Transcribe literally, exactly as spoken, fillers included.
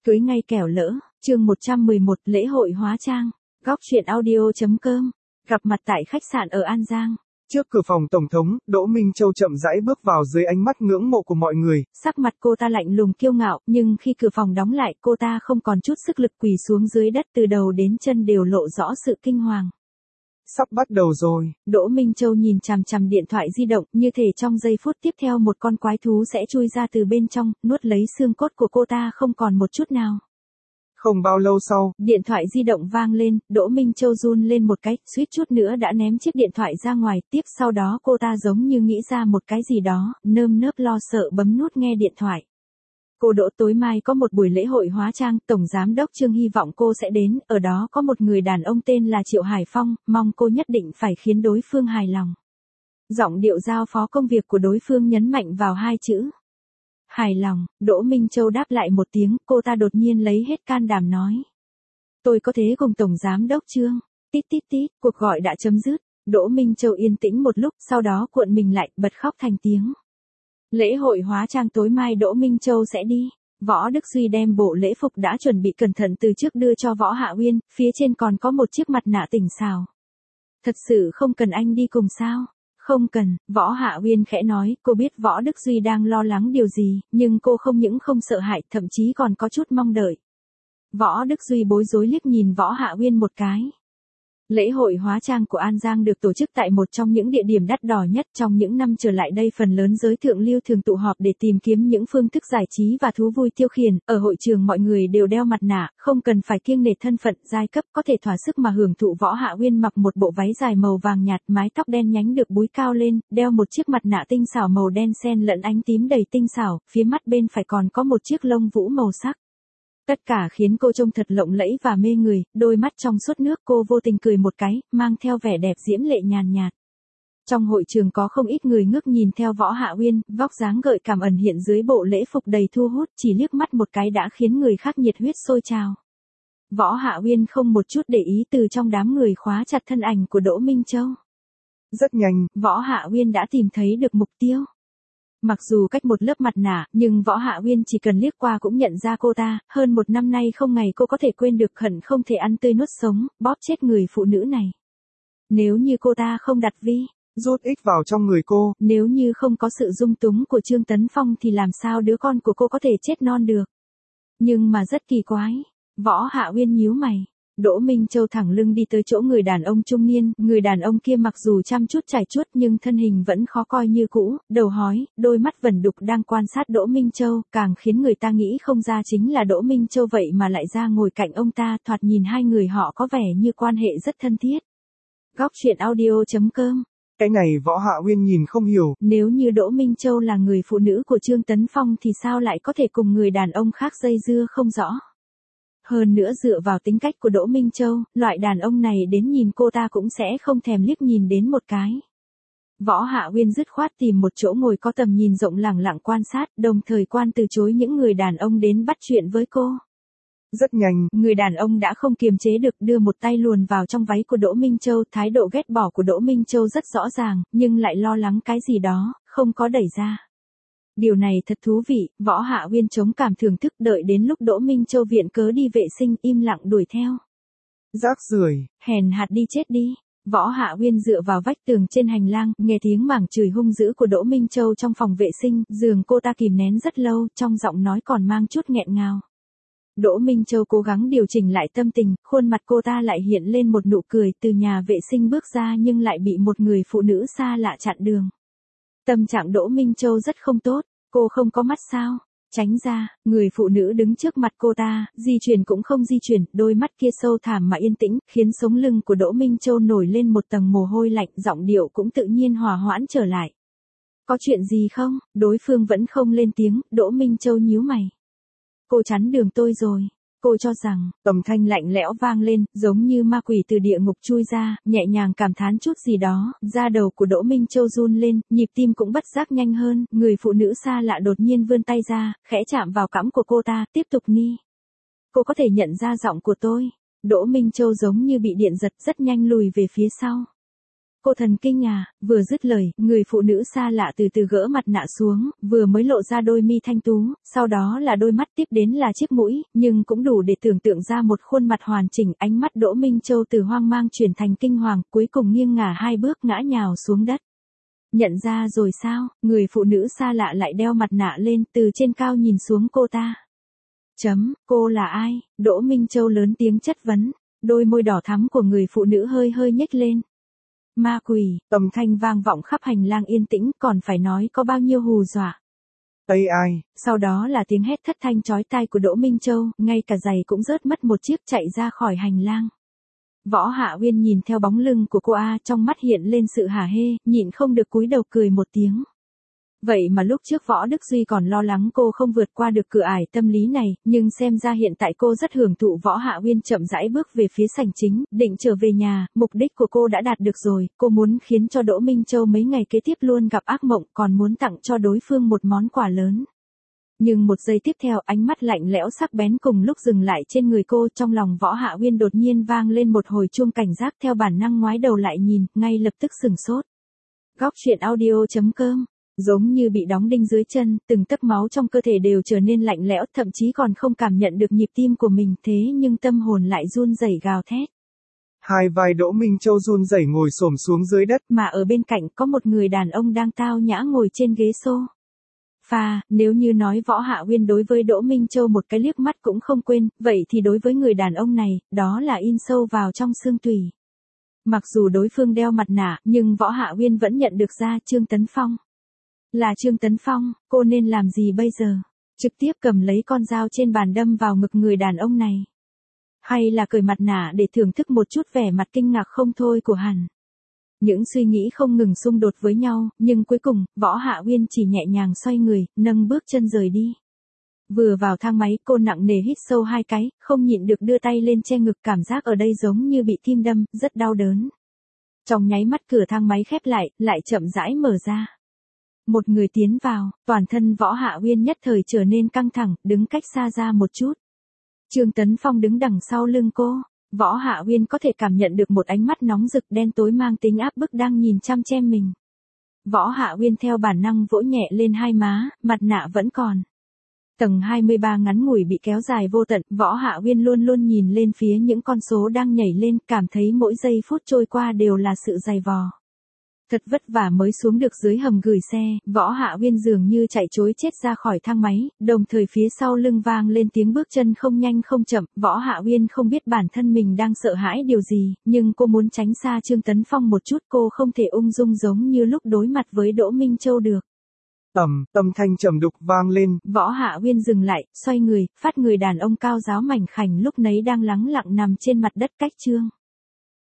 Cưới ngay kẻo lỡ, chương một trăm mười một lễ hội hóa trang, góc chuyện audio.com, gặp mặt tại khách sạn ở An Giang. Trước cửa phòng Tổng thống, Đỗ Minh Châu chậm rãi bước vào dưới ánh mắt ngưỡng mộ của mọi người. Sắc mặt cô ta lạnh lùng kiêu ngạo, nhưng khi cửa phòng đóng lại cô ta không còn chút sức lực, quỳ xuống dưới đất, từ đầu đến chân đều lộ rõ sự kinh hoàng. Sắp bắt đầu rồi. Đỗ Minh Châu nhìn chằm chằm điện thoại di động, như thể trong giây phút tiếp theo một con quái thú sẽ chui ra từ bên trong, nuốt lấy xương cốt của cô ta không còn một chút nào. Không bao lâu sau, điện thoại di động vang lên, Đỗ Minh Châu run lên một cái, suýt chút nữa đã ném chiếc điện thoại ra ngoài. Tiếp sau đó cô ta giống như nghĩ ra một cái gì đó, nơm nớp lo sợ bấm nút nghe điện thoại. Cô Đỗ, tối mai có một buổi lễ hội hóa trang, Tổng Giám đốc Trương hy vọng cô sẽ đến, ở đó có một người đàn ông tên là Triệu Hải Phong, mong cô nhất định phải khiến đối phương hài lòng. Giọng điệu giao phó công việc của đối phương nhấn mạnh vào hai chữ. Hài lòng. Đỗ Minh Châu đáp lại một tiếng, cô ta đột nhiên lấy hết can đảm nói. Tôi có thể cùng Tổng Giám đốc Trương. Tít tít tít, cuộc gọi đã chấm dứt. Đỗ Minh Châu yên tĩnh một lúc, sau đó cuộn mình lại, bật khóc thành tiếng. Lễ hội hóa trang tối mai Đỗ Minh Châu sẽ đi. Võ Đức Duy đem bộ lễ phục đã chuẩn bị cẩn thận từ trước đưa cho Võ Hạ Uyên, phía trên còn có một chiếc mặt nạ tỉnh xào. Thật sự không cần anh đi cùng sao? Không cần, Võ Hạ Uyên khẽ nói, cô biết Võ Đức Duy đang lo lắng điều gì, nhưng cô không những không sợ hãi, thậm chí còn có chút mong đợi. Võ Đức Duy bối rối liếc nhìn Võ Hạ Uyên một cái. Lễ hội hóa trang của An Giang được tổ chức tại một trong những địa điểm đắt đỏ nhất trong những năm trở lại đây. Phần lớn giới thượng lưu thường tụ họp để tìm kiếm những phương thức giải trí và thú vui tiêu khiển. Ở hội trường mọi người đều đeo mặt nạ, không cần phải kiêng nể thân phận, giai cấp, có thể thỏa sức mà hưởng thụ. Võ Hạ Uyên mặc một bộ váy dài màu vàng nhạt, mái tóc đen nhánh được búi cao lên, đeo một chiếc mặt nạ tinh xảo màu đen xen lẫn ánh tím đầy tinh xảo, phía mắt bên phải còn có một chiếc lông vũ màu sắc. Tất cả khiến cô trông thật lộng lẫy và mê người, đôi mắt trong suốt nước, cô vô tình cười một cái, mang theo vẻ đẹp diễm lệ nhàn nhạt. Trong hội trường có không ít người ngước nhìn theo Võ Hạ Uyên, vóc dáng gợi cảm ẩn hiện dưới bộ lễ phục đầy thu hút, chỉ liếc mắt một cái đã khiến người khác nhiệt huyết sôi trào. Võ Hạ Uyên không một chút để ý, từ trong đám người khóa chặt thân ảnh của Đỗ Minh Châu. Rất nhanh, Võ Hạ Uyên đã tìm thấy được mục tiêu. Mặc dù cách một lớp mặt nạ, nhưng Võ Hạ Uyên chỉ cần liếc qua cũng nhận ra cô ta. Hơn một năm nay không ngày cô có thể quên được, hận không thể ăn tươi nuốt sống, bóp chết người phụ nữ này. Nếu như cô ta không đặt vi rút ích vào trong người cô, nếu như không có sự dung túng của Trương Tấn Phong thì làm sao đứa con của cô có thể chết non được. Nhưng mà rất kỳ quái. Võ Hạ Uyên nhíu mày. Đỗ Minh Châu thẳng lưng đi tới chỗ người đàn ông trung niên, người đàn ông kia mặc dù chăm chút trải chuốt nhưng thân hình vẫn khó coi như cũ, đầu hói, đôi mắt vẩn đục đang quan sát Đỗ Minh Châu, càng khiến người ta nghĩ không ra chính là Đỗ Minh Châu vậy mà lại ra ngồi cạnh ông ta, thoạt nhìn hai người họ có vẻ như quan hệ rất thân thiết. Góc chuyện audio.com. Cái này Võ Hạ Uyên nhìn không hiểu. Nếu như Đỗ Minh Châu là người phụ nữ của Trương Tấn Phong thì sao lại có thể cùng người đàn ông khác dây dưa không rõ. Hơn nữa dựa vào tính cách của Đỗ Minh Châu, loại đàn ông này đến nhìn cô ta cũng sẽ không thèm liếc nhìn đến một cái. Võ Hạ Uyên dứt khoát tìm một chỗ ngồi có tầm nhìn rộng lẳng lặng quan sát, đồng thời quan từ chối những người đàn ông đến bắt chuyện với cô. Rất nhanh, người đàn ông đã không kiềm chế được, đưa một tay luồn vào trong váy của Đỗ Minh Châu. Thái độ ghét bỏ của Đỗ Minh Châu rất rõ ràng, nhưng lại lo lắng cái gì đó, không có đẩy ra. Điều này thật thú vị. Võ Hạ Uyên chống cảm thưởng thức, đợi đến lúc Đỗ Minh Châu viện cớ đi vệ sinh, im lặng đuổi theo. Rác rưởi, hèn hạt đi chết đi. Võ Hạ Uyên dựa vào vách tường trên hành lang, nghe tiếng mảng chửi hung dữ của Đỗ Minh Châu trong phòng vệ sinh, giường cô ta kìm nén rất lâu, trong giọng nói còn mang chút nghẹn ngào. Đỗ Minh Châu cố gắng điều chỉnh lại tâm tình, khuôn mặt cô ta lại hiện lên một nụ cười, từ nhà vệ sinh bước ra nhưng lại bị một người phụ nữ xa lạ chặn đường. Tâm trạng Đỗ Minh Châu rất không tốt, cô không có mắt sao? Tránh ra, người phụ nữ đứng trước mặt cô ta, di chuyển cũng không di chuyển, đôi mắt kia sâu thẳm mà yên tĩnh, khiến sống lưng của Đỗ Minh Châu nổi lên một tầng mồ hôi lạnh, giọng điệu cũng tự nhiên hòa hoãn trở lại. Có chuyện gì không? Đối phương vẫn không lên tiếng, Đỗ Minh Châu nhíu mày. Cô chắn đường tôi rồi. Cô cho rằng, âm thanh lạnh lẽo vang lên, giống như ma quỷ từ địa ngục chui ra, nhẹ nhàng cảm thán chút gì đó, da đầu của Đỗ Minh Châu run lên, nhịp tim cũng bất giác nhanh hơn, người phụ nữ xa lạ đột nhiên vươn tay ra, khẽ chạm vào cằm của cô ta, tiếp tục ni. Cô có thể nhận ra giọng của tôi. Đỗ Minh Châu giống như bị điện giật, rất nhanh lùi về phía sau. cô thần kinh à, vừa dứt lời, người phụ nữ xa lạ từ từ gỡ mặt nạ xuống, vừa mới lộ ra đôi mi thanh tú, sau đó là đôi mắt, tiếp đến là chiếc mũi, nhưng cũng đủ để tưởng tượng ra một khuôn mặt hoàn chỉnh. Ánh mắt Đỗ Minh Châu từ hoang mang chuyển thành kinh hoàng, cuối cùng nghiêng ngả hai bước ngã nhào xuống đất. Nhận ra rồi sao? Người phụ nữ xa lạ lại đeo mặt nạ lên, từ trên cao nhìn xuống cô ta. Chấm, cô là ai? Đỗ Minh Châu lớn tiếng chất vấn, đôi môi đỏ thắm của người phụ nữ hơi hơi nhếch lên. Ma quỷ, âm thanh vang vọng khắp hành lang yên tĩnh, còn phải nói có bao nhiêu hù dọa. Ây ai? Sau đó là tiếng hét thất thanh chói tai của Đỗ Minh Châu, ngay cả giày cũng rớt mất một chiếc, chạy ra khỏi hành lang. Võ Hạ Uyên nhìn theo bóng lưng của cô A, trong mắt hiện lên sự hả hê, nhịn không được cúi đầu cười một tiếng. Vậy mà lúc trước Võ Đức Duy còn lo lắng cô không vượt qua được cửa ải tâm lý này, nhưng xem ra hiện tại cô rất hưởng thụ. Võ Hạ Uyên chậm rãi bước về phía sảnh chính, định trở về nhà, mục đích của cô đã đạt được rồi, cô muốn khiến cho Đỗ Minh Châu mấy ngày kế tiếp luôn gặp ác mộng, còn muốn tặng cho đối phương một món quà lớn. Nhưng một giây tiếp theo, ánh mắt lạnh lẽo sắc bén cùng lúc dừng lại trên người cô, trong lòng Võ Hạ Uyên đột nhiên vang lên một hồi chuông cảnh giác, theo bản năng ngoái đầu lại nhìn, ngay lập tức sửng sốt. Góc truyện audio chấm com. Giống như bị đóng đinh dưới chân, từng tấc máu trong cơ thể đều trở nên lạnh lẽo, thậm chí còn không cảm nhận được nhịp tim của mình, thế nhưng tâm hồn lại run rẩy gào thét. Hai vai Đỗ Minh Châu run rẩy ngồi xổm xuống dưới đất, mà ở bên cạnh có một người đàn ông đang tao nhã ngồi trên ghế xô. Pha, nếu như nói Võ Hạ Uyên đối với Đỗ Minh Châu một cái liếc mắt cũng không quên, vậy thì đối với người đàn ông này, đó là in sâu vào trong xương tủy. Mặc dù đối phương đeo mặt nạ, nhưng Võ Hạ Uyên vẫn nhận được ra Trương Tấn Phong. Là Trương Tấn Phong, cô nên làm gì bây giờ? Trực tiếp cầm lấy con dao trên bàn đâm vào ngực người đàn ông này. Hay là cởi mặt nạ để thưởng thức một chút vẻ mặt kinh ngạc không thôi của hắn? Những suy nghĩ không ngừng xung đột với nhau, nhưng cuối cùng, Võ Hạ Uyên chỉ nhẹ nhàng xoay người, nâng bước chân rời đi. Vừa vào thang máy, cô nặng nề hít sâu hai cái, không nhịn được đưa tay lên che ngực, cảm giác ở đây giống như bị kim đâm, rất đau đớn. Trong nháy mắt cửa thang máy khép lại, lại chậm rãi mở ra. Một người tiến vào, toàn thân Võ Hạ Uyên nhất thời trở nên căng thẳng, đứng cách xa ra một chút. Trương Tấn Phong đứng đằng sau lưng cô. Võ Hạ Uyên có thể cảm nhận được một ánh mắt nóng rực đen tối mang tính áp bức đang nhìn chăm chăm mình. Võ Hạ Uyên theo bản năng vỗ nhẹ lên hai má, mặt nạ vẫn còn. Tầng hai mươi ba ngắn ngủi bị kéo dài vô tận, Võ Hạ Uyên luôn luôn nhìn lên phía những con số đang nhảy lên, cảm thấy mỗi giây phút trôi qua đều là sự dày vò. Thật vất vả mới xuống được dưới hầm gửi xe, Võ Hạ Uyên dường như chạy trối chết ra khỏi thang máy, đồng thời phía sau lưng vang lên tiếng bước chân không nhanh không chậm. Võ Hạ Uyên không biết bản thân mình đang sợ hãi điều gì, nhưng cô muốn tránh xa Trương Tấn Phong một chút, cô không thể ung dung giống như lúc đối mặt với Đỗ Minh Châu được. Tầm, âm thanh trầm đục vang lên. Võ Hạ Uyên dừng lại, xoay người, phát người đàn ông cao ráo mảnh khảnh lúc nấy đang lắng lặng nằm trên mặt đất cách Trương